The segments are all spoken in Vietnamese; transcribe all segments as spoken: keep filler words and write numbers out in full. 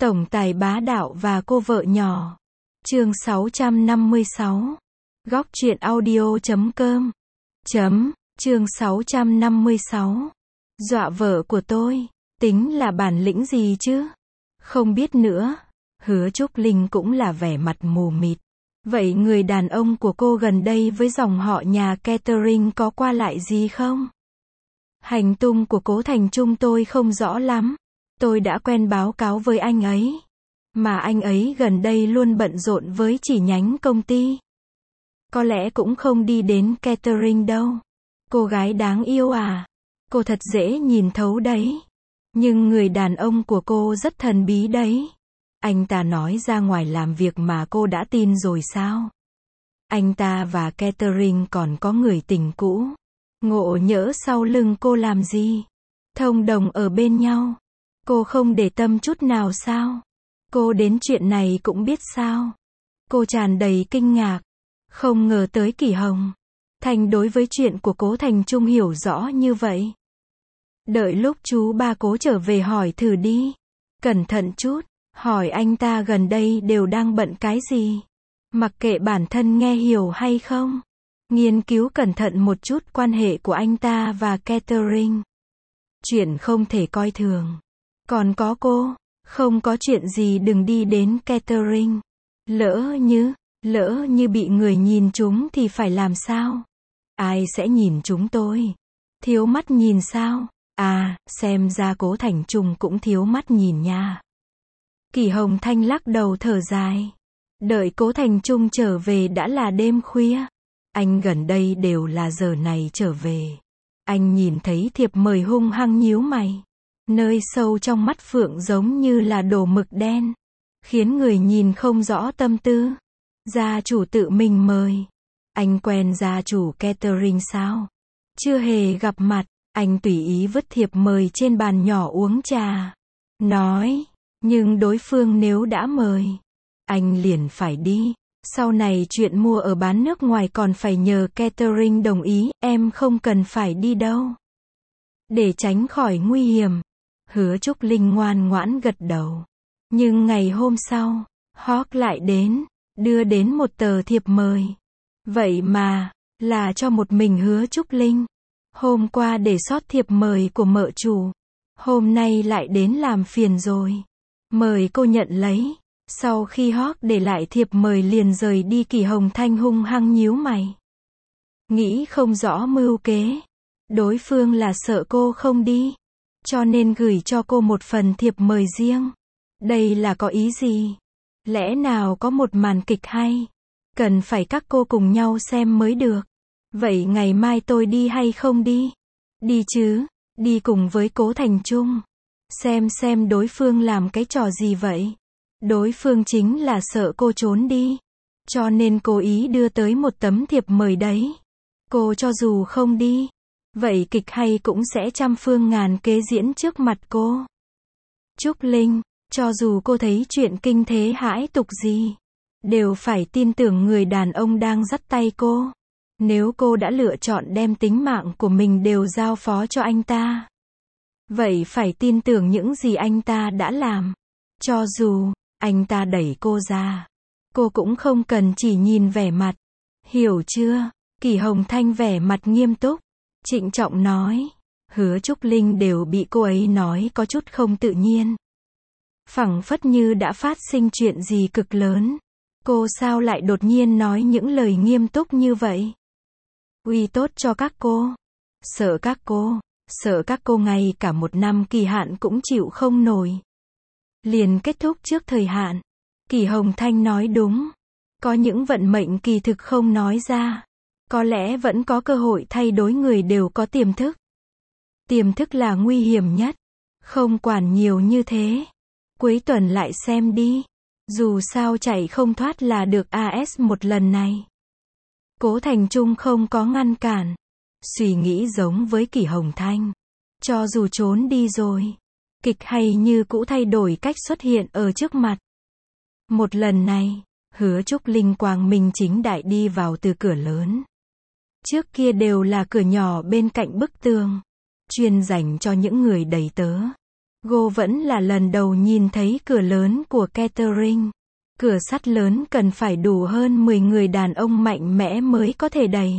Tổng tài bá đạo và cô vợ nhỏ. Chương sáu trăm năm mươi sáu. Góc truyện audio chấm com. Chấm, chương sáu trăm năm mươi sáu. Dọa vợ của tôi, tính là bản lĩnh gì chứ? Không biết nữa. Hứa Trúc Linh cũng là vẻ mặt mù mịt. Vậy người đàn ông của cô gần đây với dòng họ nhà Catherine có qua lại gì không? Hành tung của Cố Thành Trung tôi không rõ lắm. Tôi đã quen báo cáo với anh ấy. Mà anh ấy gần đây luôn bận rộn với chỉ nhánh công ty. Có lẽ cũng không đi đến Catherine đâu. Cô gái đáng yêu à. Cô thật dễ nhìn thấu đấy. Nhưng người đàn ông của cô rất thần bí đấy. Anh ta nói ra ngoài làm việc mà cô đã tin rồi sao? Anh ta và Catherine còn có người tình cũ. Ngộ nhỡ sau lưng cô làm gì? Thông đồng ở bên nhau. Cô không để tâm chút nào sao? Cô đến chuyện này cũng biết sao? Cô tràn đầy kinh ngạc. Không ngờ tới Kỷ Hồng Thanh đối với chuyện của Cố Thành Trung hiểu rõ như vậy. Đợi lúc chú ba Cố trở về hỏi thử đi. Cẩn thận chút. Hỏi anh ta gần đây đều đang bận cái gì. Mặc kệ bản thân nghe hiểu hay không. Nghiên cứu cẩn thận một chút quan hệ của anh ta và Catherine. Chuyện không thể coi thường. Còn có cô, không có chuyện gì đừng đi đến Catherine. Lỡ như, lỡ như bị người nhìn chúng thì phải làm sao? Ai sẽ nhìn chúng tôi? Thiếu mắt nhìn sao? À, xem ra Cố Thành Trung cũng thiếu mắt nhìn nha. Kỷ Hồng Thanh lắc đầu thở dài. Đợi Cố Thành Trung trở về đã là đêm khuya. Anh gần đây đều là giờ này trở về. Anh nhìn thấy thiệp mời hung hăng nhíu mày. Nơi sâu trong mắt Phượng giống như là đổ mực đen. Khiến người nhìn không rõ tâm tư. Gia chủ tự mình mời. Anh quen gia chủ Catherine sao? Chưa hề gặp mặt. Anh tùy ý vứt thiệp mời trên bàn nhỏ uống trà. Nói, nhưng đối phương nếu đã mời, anh liền phải đi. Sau này chuyện mua ở bán nước ngoài còn phải nhờ Catherine đồng ý, em không cần phải đi đâu. Để tránh khỏi nguy hiểm. Hứa Trúc Linh ngoan ngoãn gật đầu. Nhưng ngày hôm sau, Hawk lại đến, đưa đến một tờ thiệp mời. Vậy mà, là cho một mình Hứa Trúc Linh. Hôm qua để sót thiệp mời của mợ chủ. Hôm nay lại đến làm phiền rồi. Mời cô nhận lấy. Sau khi Hawk để lại thiệp mời liền rời đi. Kỷ Hồng Thanh hung hăng nhíu mày. Nghĩ không rõ mưu kế. Đối phương là sợ cô không đi. Cho nên gửi cho cô một phần thiệp mời riêng. Đây là có ý gì? Lẽ nào có một màn kịch hay? Cần phải các cô cùng nhau xem mới được. Vậy ngày mai tôi đi hay không đi? Đi chứ, đi cùng với Cố Thành Trung. Xem xem đối phương làm cái trò gì vậy? Đối phương chính là sợ cô trốn đi. Cho nên cố ý đưa tới một tấm thiệp mời đấy. Cô cho dù không đi, vậy kịch hay cũng sẽ trăm phương ngàn kế diễn trước mặt cô. Trúc Linh, cho dù cô thấy chuyện kinh thế hãi tục gì, đều phải tin tưởng người đàn ông đang dắt tay cô. Nếu cô đã lựa chọn đem tính mạng của mình đều giao phó cho anh ta, vậy phải tin tưởng những gì anh ta đã làm. Cho dù anh ta đẩy cô ra, cô cũng không cần chỉ nhìn vẻ mặt. Hiểu chưa? Kỷ Hồng Thanh vẻ mặt nghiêm túc, trịnh trọng nói. Hứa Trúc Linh đều bị cô ấy nói có chút không tự nhiên. Phảng phất như đã phát sinh chuyện gì cực lớn. Cô sao lại đột nhiên nói những lời nghiêm túc như vậy? Uy tốt cho các cô. Sợ các cô, sợ các cô ngay cả một năm kỳ hạn cũng chịu không nổi. Liền kết thúc trước thời hạn. Kỷ Hồng Thanh nói đúng. Có những vận mệnh kỳ thực không nói ra. Có lẽ vẫn có cơ hội thay đổi. Người đều có tiềm thức. Tiềm thức là nguy hiểm nhất. Không quản nhiều như thế. Cuối tuần lại xem đi. Dù sao chạy không thoát là được a ét một lần này. Cố Thành Trung không có ngăn cản. Suy nghĩ giống với Kỷ Hồng Thanh. Cho dù trốn đi rồi, kịch hay như cũ thay đổi cách xuất hiện ở trước mặt. Một lần này, Hứa Trúc Linh quang minh chính đại đi vào từ cửa lớn. Trước kia đều là cửa nhỏ bên cạnh bức tường, chuyên dành cho những người đầy tớ. Cô vẫn là lần đầu nhìn thấy cửa lớn của catering. Cửa sắt lớn cần phải đủ hơn mười người đàn ông mạnh mẽ mới có thể đẩy.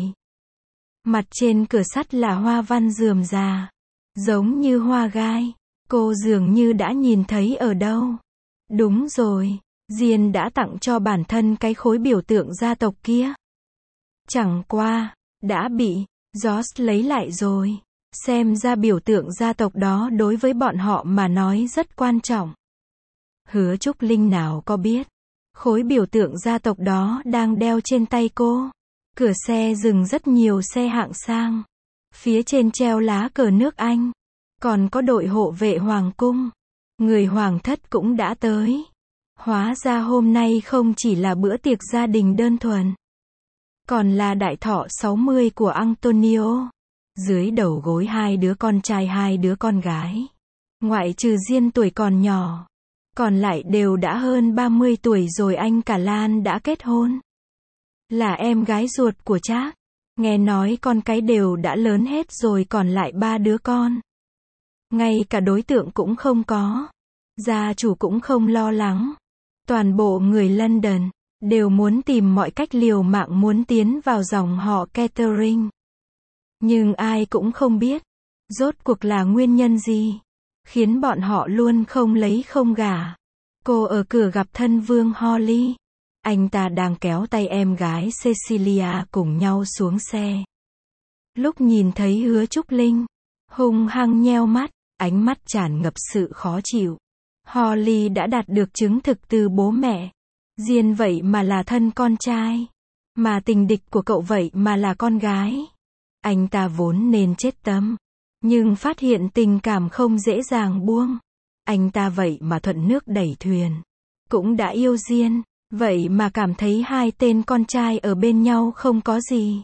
Mặt trên cửa sắt là hoa văn rườm rà, giống như hoa gai. Cô dường như đã nhìn thấy ở đâu. Đúng rồi, Diên đã tặng cho bản thân cái khối biểu tượng gia tộc kia. Chẳng qua, đã bị George lấy lại rồi. Xem ra biểu tượng gia tộc đó đối với bọn họ mà nói rất quan trọng. Hứa Trúc Linh nào có biết, khối biểu tượng gia tộc đó đang đeo trên tay cô. Cửa xe dừng rất nhiều xe hạng sang. Phía trên treo lá cờ nước Anh. Còn có đội hộ vệ hoàng cung. Người hoàng thất cũng đã tới. Hóa ra hôm nay không chỉ là bữa tiệc gia đình đơn thuần, còn là đại thọ sáu mươi của Antonio. Dưới đầu gối hai đứa con trai hai đứa con gái. Ngoại trừ Diên tuổi còn nhỏ, còn lại đều đã hơn ba mươi tuổi rồi. Anh cả Lan đã kết hôn, là em gái ruột của Trác. Nghe nói con cái đều đã lớn hết rồi, còn lại ba đứa con. Ngay cả đối tượng cũng không có. Gia chủ cũng không lo lắng. Toàn bộ người London đều muốn tìm mọi cách liều mạng muốn tiến vào dòng họ catering. Nhưng ai cũng không biết, rốt cuộc là nguyên nhân gì, khiến bọn họ luôn không lấy không gả. Cô ở cửa gặp thân vương Holly. Anh ta đang kéo tay em gái Cecilia cùng nhau xuống xe. Lúc nhìn thấy Hứa Trúc Linh, hung hăng nheo mắt, ánh mắt tràn ngập sự khó chịu. Holly đã đạt được chứng thực từ bố mẹ. Diên vậy mà là thân con trai, mà tình địch của cậu vậy mà là con gái. Anh ta vốn nên chết tâm, nhưng phát hiện tình cảm không dễ dàng buông. Anh ta vậy mà thuận nước đẩy thuyền, cũng đã yêu Diên, vậy mà cảm thấy hai tên con trai ở bên nhau không có gì.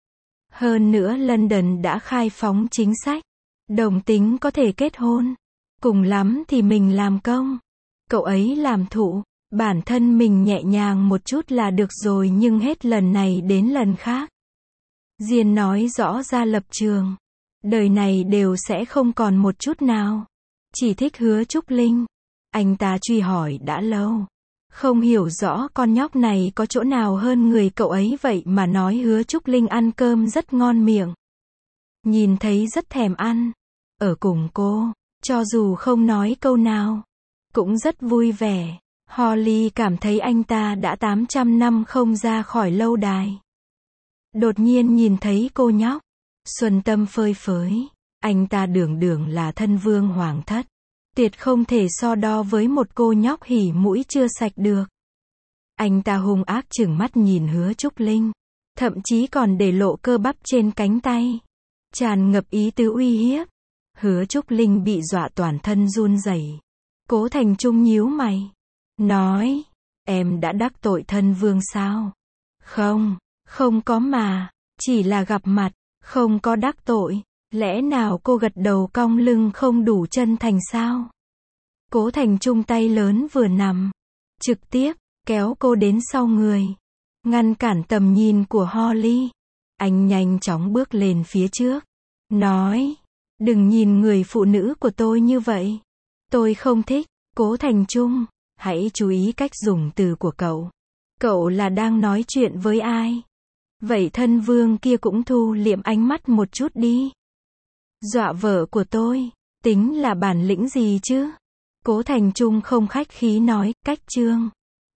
Hơn nữa London đã khai phóng chính sách, đồng tính có thể kết hôn, cùng lắm thì mình làm công, cậu ấy làm thụ, bản thân mình nhẹ nhàng một chút là được rồi. Nhưng hết lần này đến lần khác, Diên nói rõ ra lập trường, đời này đều sẽ không còn một chút nào chỉ thích Hứa Trúc Linh. Anh ta truy hỏi đã lâu, không hiểu rõ con nhóc này có chỗ nào hơn người cậu ấy, vậy mà nói Hứa Trúc Linh ăn cơm rất ngon miệng, nhìn thấy rất thèm ăn, ở cùng cô, cho dù không nói câu nào, cũng rất vui vẻ. Holly cảm thấy anh ta đã tám trăm năm không ra khỏi lâu đài. Đột nhiên nhìn thấy cô nhóc, xuân tâm phơi phới. Anh ta đường đường là thân vương hoàng thất, tuyệt không thể so đo với một cô nhóc hỉ mũi chưa sạch được. Anh ta hung ác trừng mắt nhìn Hứa Trúc Linh, thậm chí còn để lộ cơ bắp trên cánh tay, tràn ngập ý tứ uy hiếp. Hứa Trúc Linh bị dọa toàn thân run rẩy. Cố Thành Trung nhíu mày, nói, em đã đắc tội thân vương sao? Không, không có mà, chỉ là gặp mặt, không có đắc tội. Lẽ nào cô gật đầu cong lưng không đủ chân thành sao? Cố Thành Trung tay lớn vừa nằm, trực tiếp kéo cô đến sau người, ngăn cản tầm nhìn của Holly. Anh nhanh chóng bước lên phía trước, nói, đừng nhìn người phụ nữ của tôi như vậy, tôi không thích. Cố Thành Trung, hãy chú ý cách dùng từ của cậu. Cậu là đang nói chuyện với ai? Vậy thân vương kia cũng thu liệm ánh mắt một chút đi. Dọa vợ của tôi, tính là bản lĩnh gì chứ? Cố Thành Trung không khách khí nói, cách trương.